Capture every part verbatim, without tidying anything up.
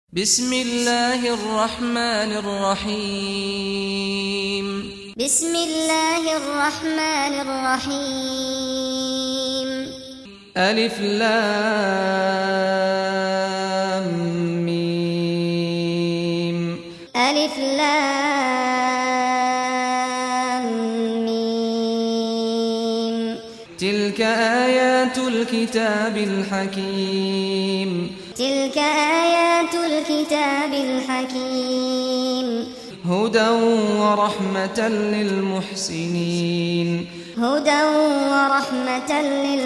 بسم الله الرحمن الرحيم بسم الله الرحمن الرحيم ألف لام ميم ألف لام ميم تلك آيات الكتاب الحكيم تلك آيات الكتاب الحكيم هدى ورحمة للمحسنين هدى ورحمة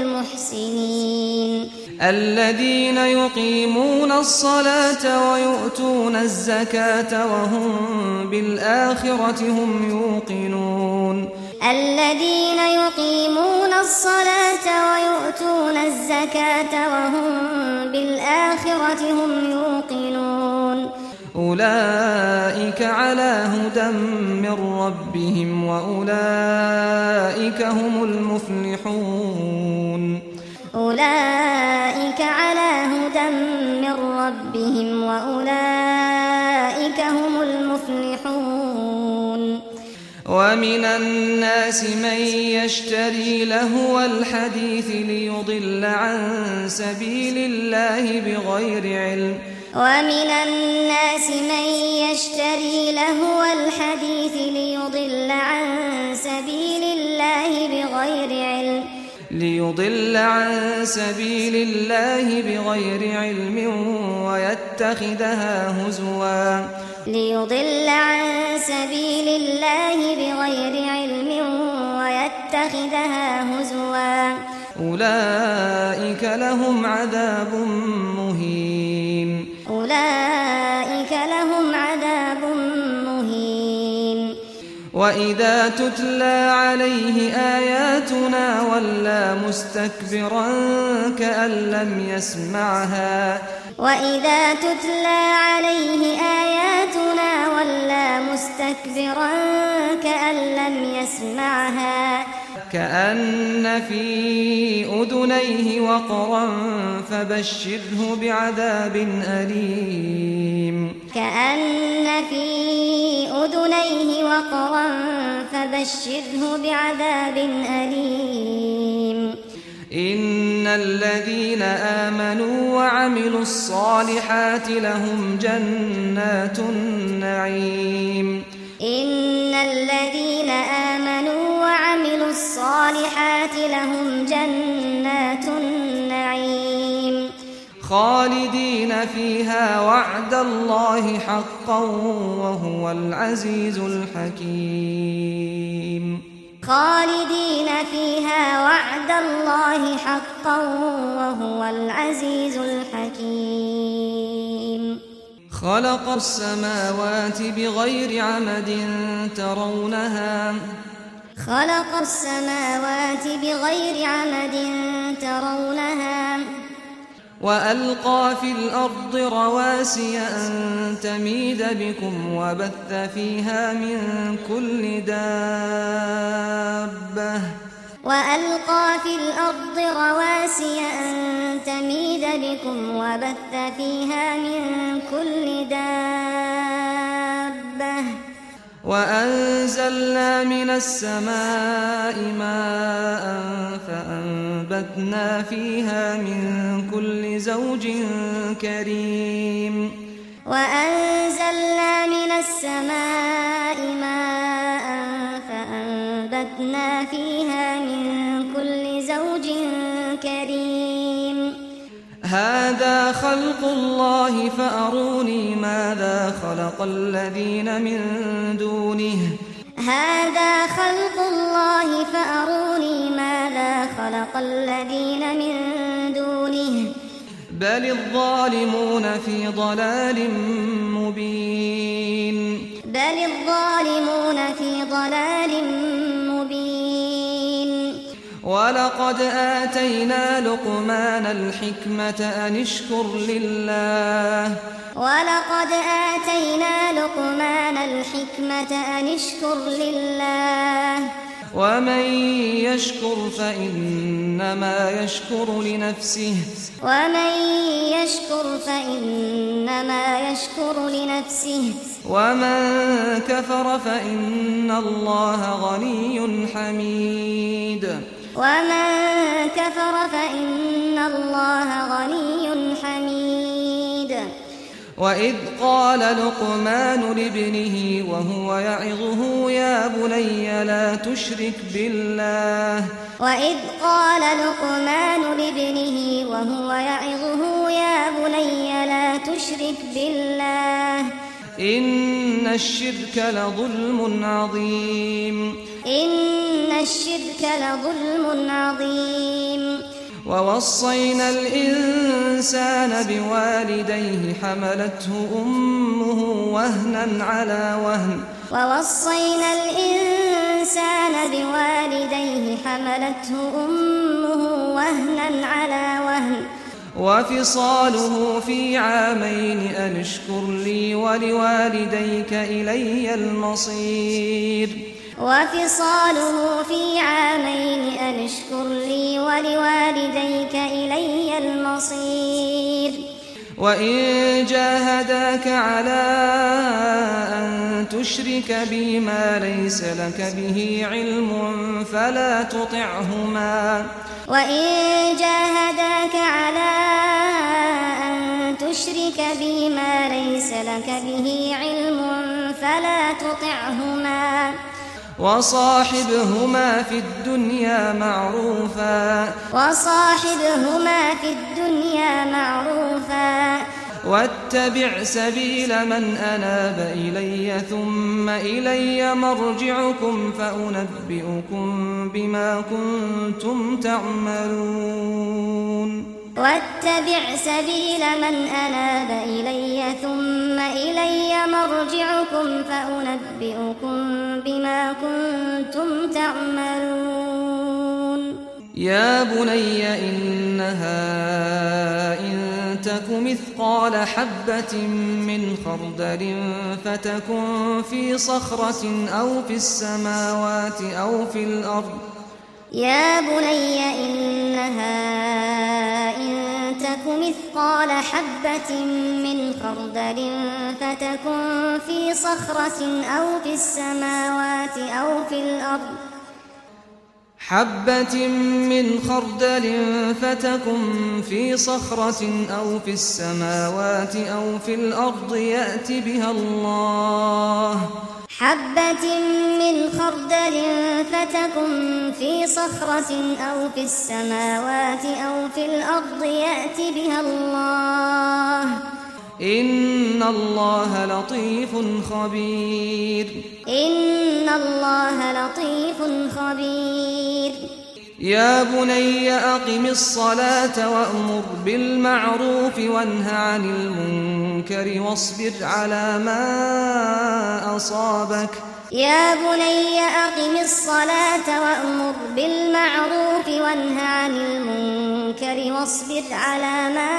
للمحسنين الذين يقيمون الصلاة ويؤتون الزكاة وهم بالآخرة هم يوقنون الذين يقيمون الصلاة ويؤتون الزكاة وهم بالآخرة هم يوقنون أولئك على هدى من ربهم وأولئك هم المفلحون أولئك على هدى من ربهم وأولئك هم المفلحون ومن الناس من يشتري لهو الحديث ليضل عن سبيل الله بغير علم ومن الناس من يشتري لهو الحديث ليضل عن سبيل الله بغير علم ليضل عن سبيل الله بغير علم ويتخذها هزوا ليضل عن سبيل الله بغير علم ويتخذها هزوا أولئك لهم عذاب مهين أولئك لهم عذاب مهين وإذا تتلى عليه آياتنا ولى مستكبرا كأن لم يسمعها وإذا تتلى عليه آياتنا ولى مستكبرا كأن لم يسمعها كأن في أذنيه وقرا فبشره بعذاب أليم كأن في أذنيه وقرا فبشره بعذاب أليم إن الذين آمنوا وعملوا الصالحات لهم جنات النعيم إن الذين آمنوا وعملوا الصالحات لهم جنات النعيم خالدين فيها وعد الله حقا وهو العزيز الحكيم خالدين فيها وعد الله حقا وهو العزيز الحكيم خلق السماوات بغير عمد ترونها خلق السماوات بغير عمد ترونها وألقى في الأرض رواسي أن تميد بكم وبث فيها من كل دابة وألقى في الأرض رواسي أن تميد بكم وبث فيها من كل دابة وأنزلنا من السماء ماء فأنبتنا فيها من كل زوج كريم وأنزلنا من السماء ماء فأنبتنا فيها من كل زوج كريم هذا خلق الله فأروني ماذا خلق الذين من دونه هذا خلق الله فأروني ماذا خلق الذين من دونه بل الظالمون في ضلال مبين بل الظالمون في ضلال مبين ولقد آتينا لقمان الحكمة أن اشكر لله ولقد آتينا لقمان الحكمة أن اشكر لله ومن يشكر فإنما يشكر لنفسه ومن يشكر فإنما يشكر لنفسه ومن كفر فإن الله غني حميد ومن كفر فإن الله غني حميد وإذ قال لقمان لابنه وهو يعظه يا بني لا تشرك بالله وإذ قال لقمان لابنه وهو يعظه يا بني لا تشرك بالله إن الشرك لظلم عظيم إن الشرك لظلم عظيم ووصينا الإنسان بوالديه حملته أمه وهنا على وهن ووصينا الإنسان بوالديه حملته أمه وهنا على وهن وفصاله في عامين أن اشكر لي ولوالديك إلي المصير وفصاله في عامين أن اشكر لي ولوالديك إلي المصير وإن جاهداك على أن تشرك بي ما ليس لك به علم فلا تطعهما وإن جاهداك على أن تشرك بي ما ليس لك به علم فلا تطعهما وصاحبهما في الدنيا معروفا وصاحبهما في الدنيا معروفا واتبع سبيل من أناب إلي ثم إلي مرجعكم فأنبئكم بما كنتم تعملون واتبع سبيل من أناب إلي ثم إلي مرجعكم فأنبئكم بما كنتم تعملون يا بني إنها إن تك مثقال حبة من خردل فتكن في صخرة أو في السماوات أو في الأرض يا بني إنها إن تك مثقال حبة من خردل فتكن في صخرة أو في السماوات أو في الأرض حبة من خردل فتكن في صخرة أو في السماوات أو في الأرض يأت بها الله حبة من خردل فتكن في صخرة أو في السماوات أو في الأرض يأت بها الله إن الله لطيف خبير إن الله لطيف خبير يا بني أقم الصلاة وأمر بالمعروف وانه عن المنكر واصبر على ما أصابك يا بني أقم الصلاة وأمر بالمعروف وانه عن المنكر واصبر على ما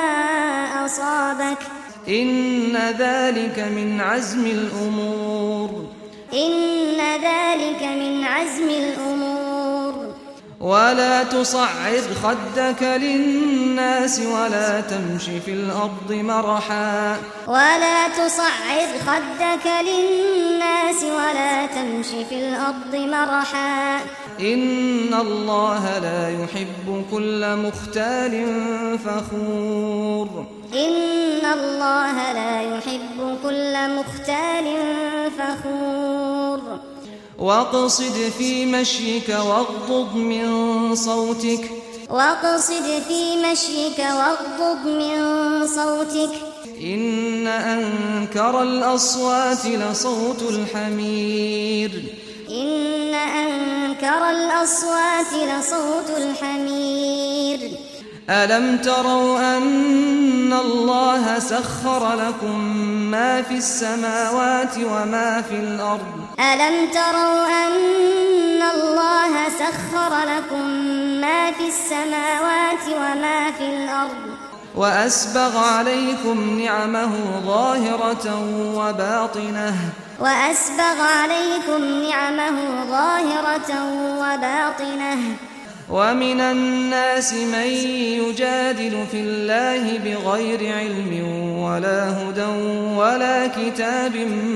أصابك إن ذلك من عزم الأمور إن ذلك من عزم الأمور ولا تصعر خدك للناس ولا تمش في الأرض مرحا ولا تصعر خدك للناس ولا تمش في الأرض مرحا إن الله لا يحب كل مختال فخور إن الله لا يحب كل مختال فخور واقصد في مشيك واغضض من صوتك واقصد في مشيك واغضض من صوتك إن أنكر الأصوات لصوت الحمير إن أنكر الأصوات لصوت الحمير ألم تروا أن الله سخر لكم ما في السماوات وما في الأرض ألم تروا أن الله سخر لكم ما في السماوات وما في الأرض وأسبغ عليكم نعمه ظاهرة وباطنة وأسبغ عليكم نعمه ظاهرة وباطنة ومن الناس من يجادل في الله بغير علم ولا هدى ولا كتاب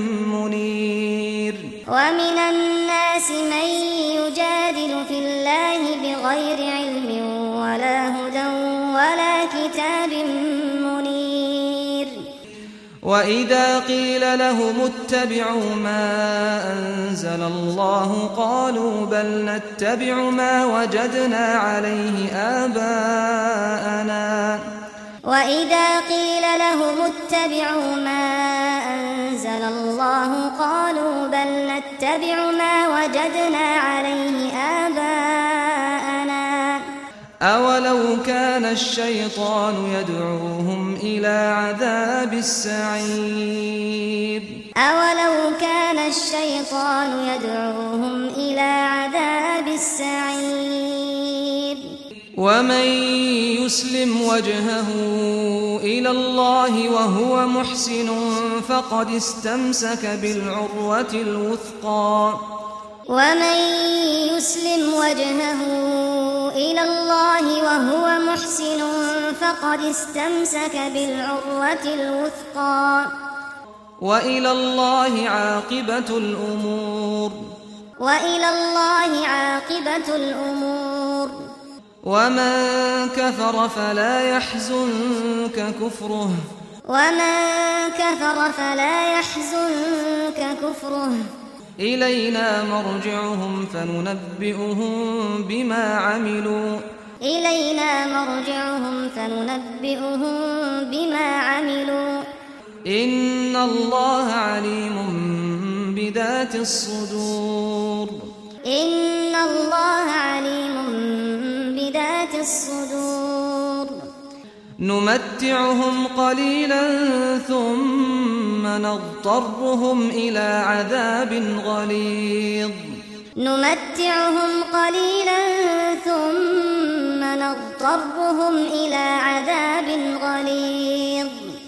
منير ومن الناس من يجادل في الله بغير علم ولا هدى ولا كتاب منير وإذا قيل لهم اتبعوا ما أنزل الله قالوا بل نتبع ما وجدنا عليه آباءنا وإذا قيل لهم اتبعوا ما أنزل الله قالوا بل نتبع ما وجدنا عليه آباءنا أولو كان الشيطان يدعوهم إلى عذاب السعير أولو كان الشيطان يدعوهم إلى عذاب السعير ومن يسلم وجهه إلى الله وهو محسن فقد استمسك بالعروة الوثقى ومن يسلم وجهه إلى الله وهو محسن فقد استمسك بالعروة الوثقى وإلى الله عاقبة الأمور وإلى الله عاقبة الأمور ومن كفر فلا يحزنك كفره ومن كفر فلا يحزنك كفره إلينا مرجعهم فننبئهم بما عملوا إلينا مرجعهم فننبئهم بما عملوا إن الله عليم بذات الصدور إن الله عليم بذات الصدور نمتعهم قليلا ثم نضطرهم إلى عذاب غليظ نمتعهم قليلا ثم نضطرهم إلى عذاب غليظ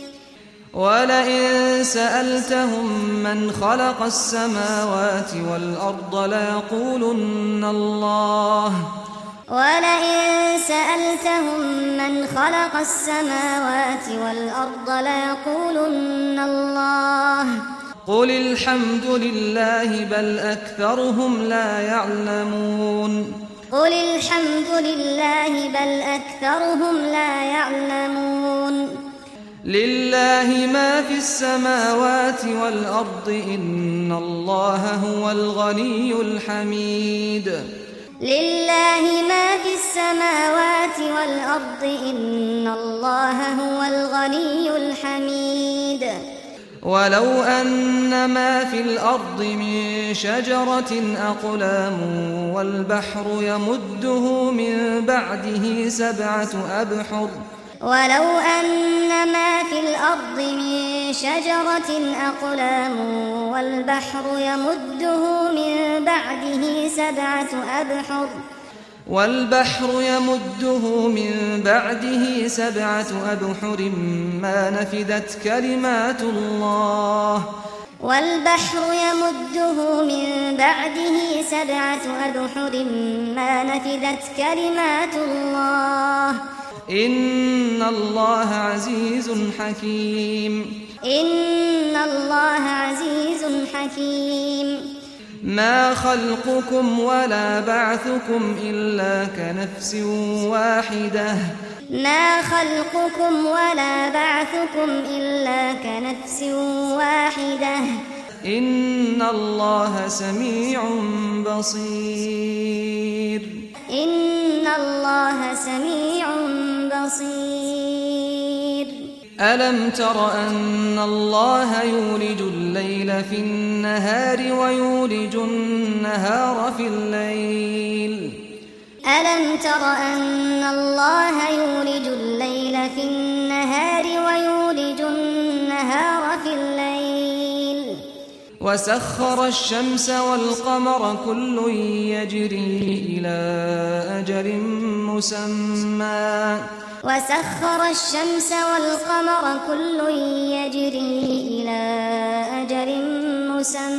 ولئن سألتهم من خلق السماوات والأرض ليقولن الله ولئن سألتهم من خلق السماوات والأرض ليقولن الله قل الحمد لله بل أكثرهم لا يعلمون قل الحمد لله بل أكثرهم لا يعلمون لله ما في السماوات والأرض إن الله هو الغني الحميد لله ما في السماوات والأرض إن الله هو الغني الحميد ولو أن ما في الأرض من شجرة أقلام والبحر يمده من بعده سبعة أبحر ولو أن ما في الأرض من شجرة أقلام والبحر يمده من بعده سبعة أبحر والبحر يمده من بعده سبعة أبحر ما نفدت كلمات الله والبحر يمده من بعده سبعة أبحر ما نفدت كلمات الله إن الله عزيز حكيم إن الله عزيز حكيم ما خلقكم ولا بعثكم إلا كنفس واحدة ما خلقكم ولا بعثكم إلا كنفس واحدة إن الله سميع بصير إن الله سميع بصير ألم تر أن الله يولج الليل في النهار ويولج النهار في الليل ألم تر أن الله يولج الليل في النهار ويولج النهار في الليل وسخر الشمس والقمر كل يجري إلى أجل مسمى وسخر الشمس والقمر كل يجري إلى أجل مسمى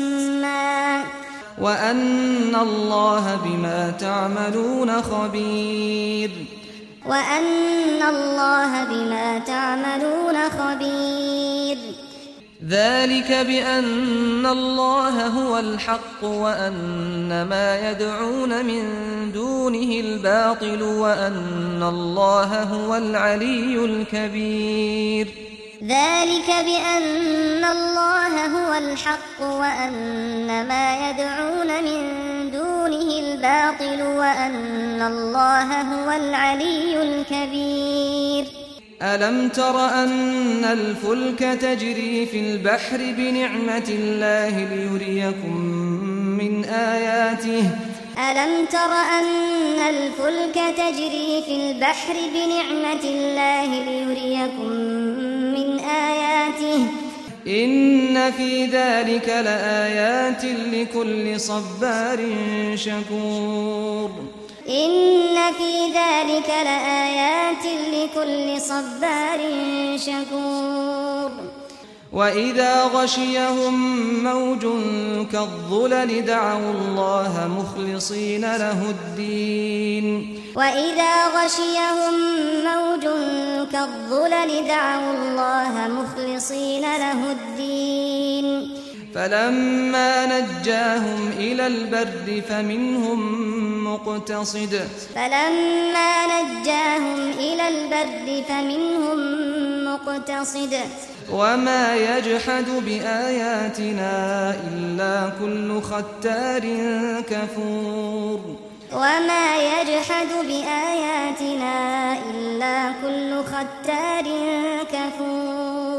وأن الله بما تعملون خبير وأن الله بما تعملون خبير ذلك بأن الله هو الحق وأن ما يدعون من دونه الباطل وأن الله هو العلي الكبير ذلك بأن الله هو الحق وأن ما يدعون من دونه الباطل وأن الله هو العلي الكبير ألم تر أن الفلك تجري في البحر بنعمة الله ليريكم من آياته ألم تر أن الفلك تجري في البحر بنعمة الله ليريكم من آياته إن في ذلك لآيات لكل صبار شكور إن في ذلك لآيات لكل صبار شكور وإذا غشيهم موج كالظلل دعوا الله مخلصين له الدين وإذا غشيهم موج كالظلل دعوا الله مخلصين له الدين فلما نجاهم إلى البر فمنهم مقتصد فلما نجاهم إلى البر فمنهم مقتصد وما يجحد بآياتنا إلا كل ختار كفور وما يجحد بآياتنا إلا كل ختار كفور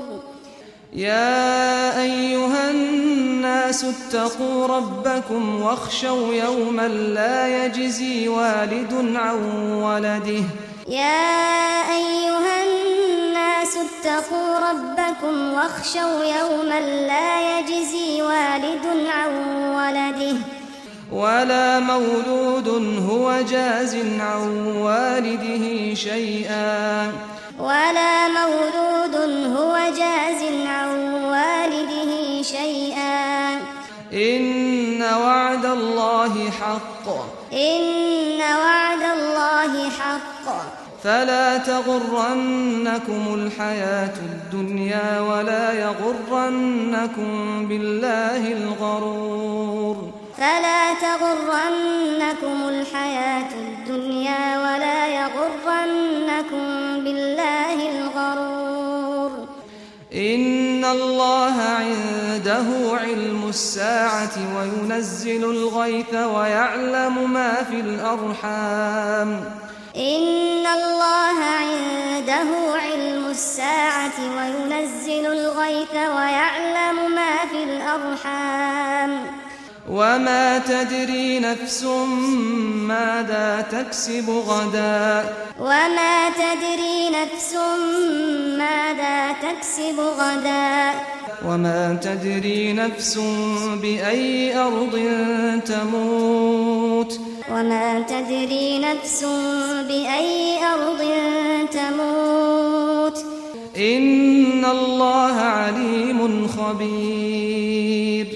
يا أيها الناس اتقوا ربكم واخشوا يوما لا يجزي والد عن ولده يا أيها الناس اتقوا ربكم واخشوا يوما لا يجزي والد عن ولده ولا مولود هو جاز عن والده شيئا ولا مولود هو جاز عن والده شيئا إن وعد الله حق إن وعد الله حق فلا تغرنكم الحياة الدنيا ولا يغرنكم بالله الغرور فلا تغرنكم الحياة الدنيا ولا يغرنكم بالله الغرور إن الله عنده علم الساعة وينزل الغيث ويعلم ما في الأرحام إن الله عنده علم الساعة وينزل الغيث ويعلم ما في الأرحام وما تدري نفس ماذا تكسب غدا وما تدري نفس ماذا تكسب غدا وما تدري نفس بأي أرض تموت وما تدري نفس بأي أرض تموت إن الله عليم خبير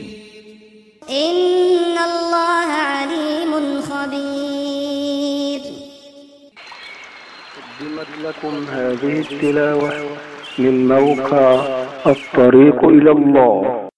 إن الله عليم خبير. قدمت لكم هذه التلاوة من موقع الطريق إلى الله.